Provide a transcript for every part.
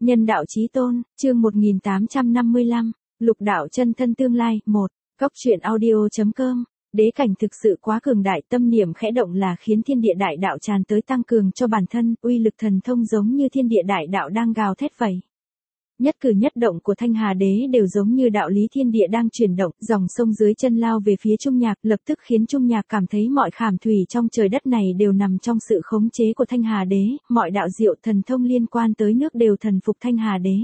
Nhân đạo chí tôn, chương 1855, lục đạo chân thân tương lai, 1, Cốc truyện audio.com. Đế cảnh thực sự quá cường đại, tâm niệm khẽ động là khiến thiên địa đại đạo tràn tới tăng cường cho bản thân, uy lực thần thông giống như thiên địa đại đạo đang gào thét vậy. Nhất cử nhất động của Thanh Hà Đế đều giống như đạo lý thiên địa đang chuyển động, dòng sông dưới chân lao về phía Trung Nhạc, lập tức khiến Trung Nhạc cảm thấy mọi khảm thủy trong trời đất này đều nằm trong sự khống chế của Thanh Hà Đế, mọi đạo diệu thần thông liên quan tới nước đều thần phục Thanh Hà Đế.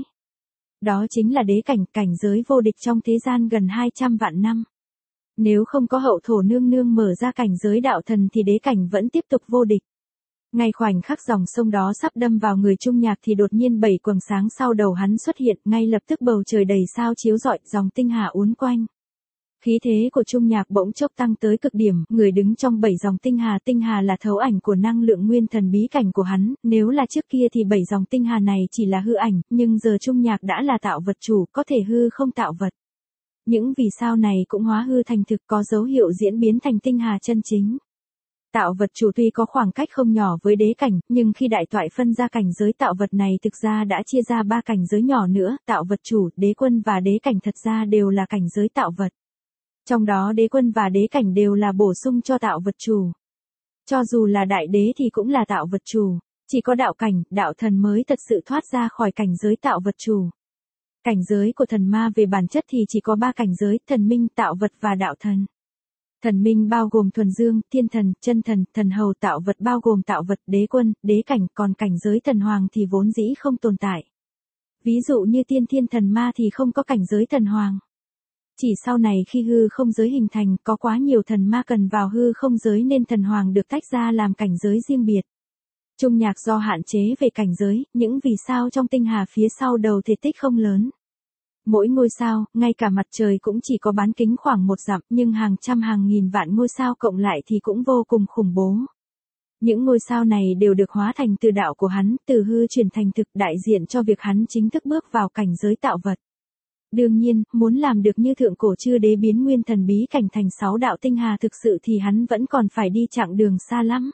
Đó chính là đế cảnh, cảnh giới vô địch trong thế gian gần 200 vạn năm. Nếu không có hậu thổ nương nương mở ra cảnh giới đạo thần thì đế cảnh vẫn tiếp tục vô địch. Ngay khoảnh khắc dòng sông đó sắp đâm vào người Trung Nhạc thì đột nhiên 7 quầng sáng sau đầu hắn xuất hiện, ngay lập tức bầu trời đầy sao chiếu rọi, dòng tinh hà uốn quanh. Khí thế của Trung Nhạc bỗng chốc tăng tới cực điểm, người đứng trong 7 dòng tinh hà là thấu ảnh của năng lượng nguyên thần bí cảnh của hắn, nếu là trước kia thì 7 dòng tinh hà này chỉ là hư ảnh, nhưng giờ Trung Nhạc đã là tạo vật chủ, có thể hư không tạo vật. Những vì sao này cũng hóa hư thành thực, có dấu hiệu diễn biến thành tinh hà chân chính. Tạo vật chủ tuy có khoảng cách không nhỏ với đế cảnh, nhưng khi đại toại phân ra cảnh giới tạo vật này thực ra đã chia ra 3 cảnh giới nhỏ nữa, tạo vật chủ, đế quân và đế cảnh thật ra đều là cảnh giới tạo vật. Trong đó đế quân và đế cảnh đều là bổ sung cho tạo vật chủ. Cho dù là đại đế thì cũng là tạo vật chủ, chỉ có đạo cảnh, đạo thần mới thật sự thoát ra khỏi cảnh giới tạo vật chủ. Cảnh giới của thần ma về bản chất thì chỉ có 3 cảnh giới, thần minh, tạo vật và đạo thần. Thần minh bao gồm thuần dương, thiên thần, chân thần, thần hầu, tạo vật bao gồm tạo vật, đế quân, đế cảnh, còn cảnh giới thần hoàng thì vốn dĩ không tồn tại. Ví dụ như tiên thiên thần ma thì không có cảnh giới thần hoàng. Chỉ sau này khi hư không giới hình thành, có quá nhiều thần ma cần vào hư không giới nên thần hoàng được tách ra làm cảnh giới riêng biệt. Trung Nhạc do hạn chế về cảnh giới, những vì sao trong tinh hà phía sau đầu thể tích không lớn. Mỗi ngôi sao, ngay cả mặt trời cũng chỉ có bán kính khoảng 1 dặm, nhưng hàng trăm hàng nghìn vạn ngôi sao cộng lại thì cũng vô cùng khủng bố. Những ngôi sao này đều được hóa thành từ đạo của hắn, từ hư chuyển thành thực, đại diện cho việc hắn chính thức bước vào cảnh giới tạo vật. Đương nhiên, muốn làm được như thượng cổ chư đế biến nguyên thần bí cảnh thành 6 đạo tinh hà thực sự thì hắn vẫn còn phải đi chặng đường xa lắm.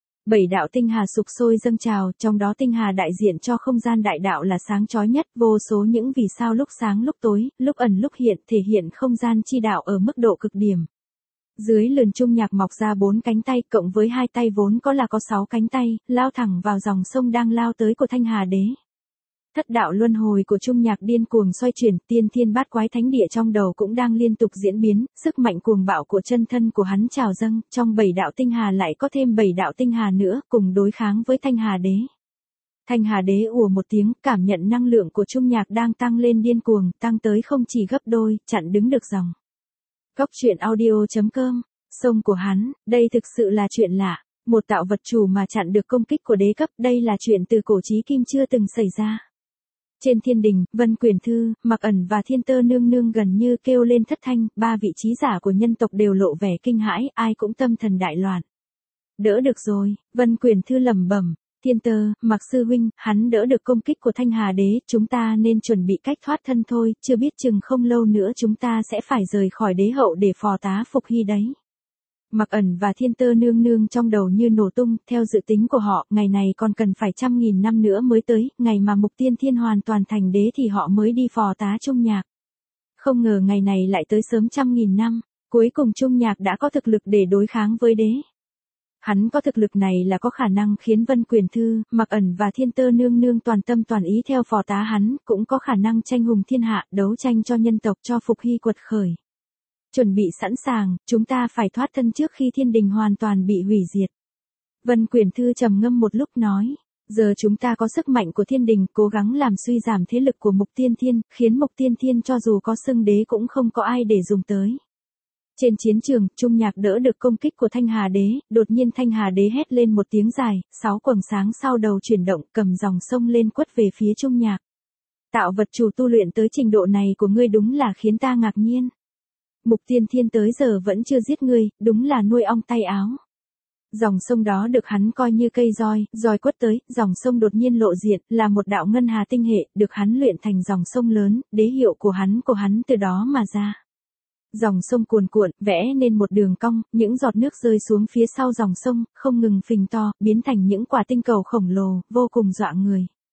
7 đạo tinh hà sục sôi dâng trào, trong đó tinh hà đại diện cho không gian đại đạo là sáng chói nhất, vô số những vì sao lúc sáng lúc tối, lúc ẩn lúc hiện, thể hiện không gian chi đạo ở mức độ cực điểm. Dưới lườn Trung Nhạc mọc ra 4 cánh tay, cộng với 2 tay vốn có là có 6 cánh tay, lao thẳng vào dòng sông đang lao tới của Thanh Hà Đế. Thất đạo luân hồi của Trung Nhạc điên cuồng xoay chuyển, tiên thiên bát quái thánh địa trong đầu cũng đang liên tục diễn biến, sức mạnh cuồng bạo của chân thân của hắn trào dâng, trong 7 đạo tinh hà lại có thêm 7 đạo tinh hà nữa, cùng đối kháng với Thanh Hà Đế. Thanh Hà Đế ùa một tiếng, cảm nhận năng lượng của Trung Nhạc đang tăng lên điên cuồng, tăng tới không chỉ gấp đôi, chặn đứng được dòng. Cốc truyện audio.com, sông của hắn, đây thực sự là chuyện lạ, một tạo vật chủ mà chặn được công kích của đế cấp, đây là chuyện từ cổ chí kim chưa từng xảy ra. Trên thiên đình, Vân Quyển Thư, Mạc Ẩn và Thiên Tơ Nương Nương gần như kêu lên thất thanh, 3 vị trí giả của nhân tộc đều lộ vẻ kinh hãi, ai cũng tâm thần đại loạn. Đỡ được rồi, Vân Quyển Thư lẩm bẩm, Thiên Tơ, Mạc sư huynh, hắn đỡ được công kích của Thanh Hà Đế, chúng ta nên chuẩn bị cách thoát thân thôi, chưa biết chừng không lâu nữa chúng ta sẽ phải rời khỏi đế hậu để phò tá phục hy đấy. Mạc Ẩn và Thiên Tơ Nương Nương trong đầu như nổ tung, theo dự tính của họ, ngày này còn cần phải 100.000 năm nữa mới tới, ngày mà Mục Tiên Thiên hoàn toàn thành đế thì họ mới đi phò tá Trung Nhạc. Không ngờ ngày này lại tới sớm 100.000 năm, cuối cùng Trung Nhạc đã có thực lực để đối kháng với đế. Hắn có thực lực này là có khả năng khiến Vân Quyển Thư, Mạc Ẩn và Thiên Tơ Nương Nương toàn tâm toàn ý theo phò tá hắn, cũng có khả năng tranh hùng thiên hạ, đấu tranh cho nhân tộc cho phục hy quật khởi. Chuẩn bị sẵn sàng, chúng ta phải thoát thân trước khi thiên đình hoàn toàn bị hủy diệt. Vân Quyển Thư trầm ngâm một lúc nói, giờ chúng ta có sức mạnh của thiên đình, cố gắng làm suy giảm thế lực của Mục Tiên Thiên, khiến Mục Tiên Thiên cho dù có xưng đế cũng không có ai để dùng tới. Trên chiến trường, Trung Nhạc đỡ được công kích của Thanh Hà Đế, đột nhiên Thanh Hà Đế hét lên một tiếng dài, 6 quầng sáng sau đầu chuyển động, cầm dòng sông lên quất về phía Trung Nhạc. Tạo vật chủ tu luyện tới trình độ này của ngươi đúng là khiến ta ngạc nhiên. Mục Tiên Thiên tới giờ vẫn chưa giết ngươi, đúng là nuôi ong tay áo. Dòng sông đó được hắn coi như cây roi quất tới, dòng sông đột nhiên lộ diện, là một đạo ngân hà tinh hệ, được hắn luyện thành dòng sông lớn, đế hiệu của hắn từ đó mà ra. Dòng sông cuồn cuộn, vẽ nên một đường cong, những giọt nước rơi xuống phía sau dòng sông, không ngừng phình to, biến thành những quả tinh cầu khổng lồ, vô cùng dọa người.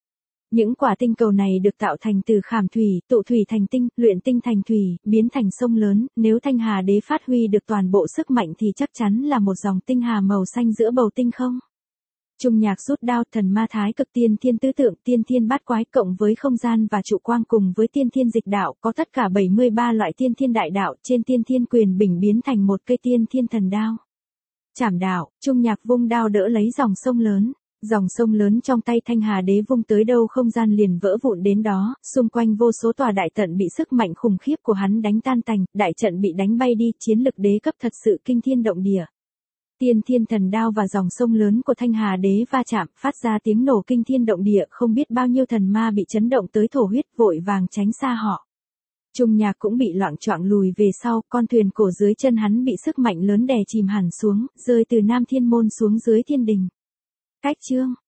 Những quả tinh cầu này được tạo thành từ khảm thủy, tụ thủy thành tinh, luyện tinh thành thủy, biến thành sông lớn, nếu Thanh Hà Đế phát huy được toàn bộ sức mạnh thì chắc chắn là một dòng tinh hà màu xanh giữa bầu tinh không. Trung Nhạc rút đao, thần ma thái cực tiên thiên tứ tượng, tiên thiên bát quái cộng với không gian và trụ quang cùng với tiên thiên dịch đạo, có tất cả 73 loại tiên thiên đại đạo, trên tiên thiên quyền bình biến thành một cây tiên thiên thần đao. Chảm đạo, Trung Nhạc vung đao đỡ lấy dòng sông lớn. Dòng sông lớn trong tay Thanh Hà Đế vung tới đâu không gian liền vỡ vụn đến đó, xung quanh vô số tòa đại trận bị sức mạnh khủng khiếp của hắn đánh tan tành, đại trận bị đánh bay đi, chiến lực đế cấp thật sự kinh thiên động địa. Tiên thiên thần đao và dòng sông lớn của Thanh Hà Đế va chạm, phát ra tiếng nổ kinh thiên động địa, không biết bao nhiêu thần ma bị chấn động tới thổ huyết, vội vàng tránh xa họ. Trung Nhạc cũng bị loạng choạng lùi về sau, con thuyền cổ dưới chân hắn bị sức mạnh lớn đè chìm hẳn xuống, rơi từ Nam Thiên Môn xuống dưới thiên đình. Cách chương